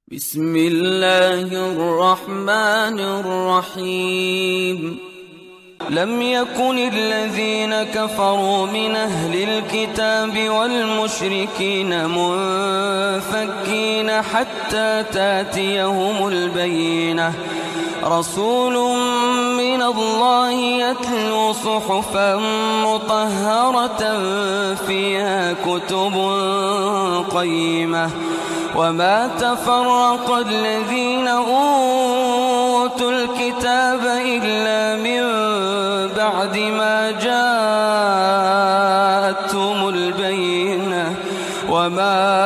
بسم الله الرحمن الرحيم. لم يكن الذين كفروا من أهل الكتاب والمشركين منفكين حتى تأتيهم البينة. رسول من الله يتلو صحفا مطهرة فيها كتب قيمة. وما تفرق الذين أوتوا الكتاب إلا من بعد ما جاءتهم البينة. وما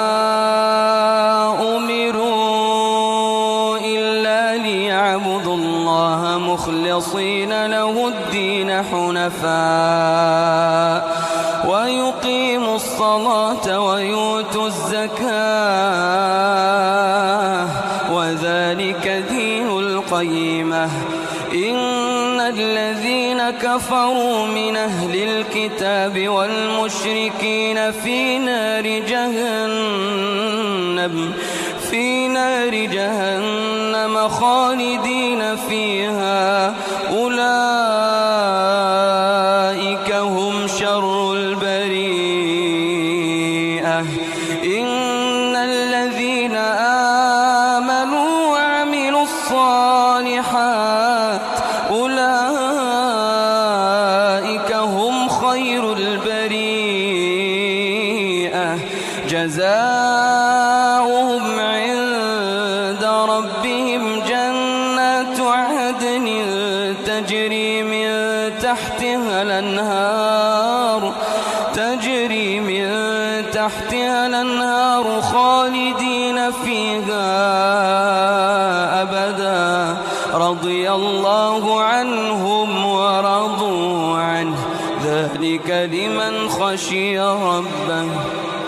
أمروا إلا ليعبدوا الله مخلصين له الدين حنفاء ويقيموا الصلاة ويؤتوا الزكاة وذلك دين القيمة. إن الذين كفروا من أهل الكتاب والمشركين في نار جهنم خالدين فيها أولئك هم شر البريئة. إن الذين آمنوا وعملوا الصالحات أولئك هم خير البريئة. جزاؤهم عند ربهم جنات عدن تجري من تحتها الأنهار خالدين فيها أبدا. رضي الله عنهم ورضوا عنه ذلك لمن خشي ربه.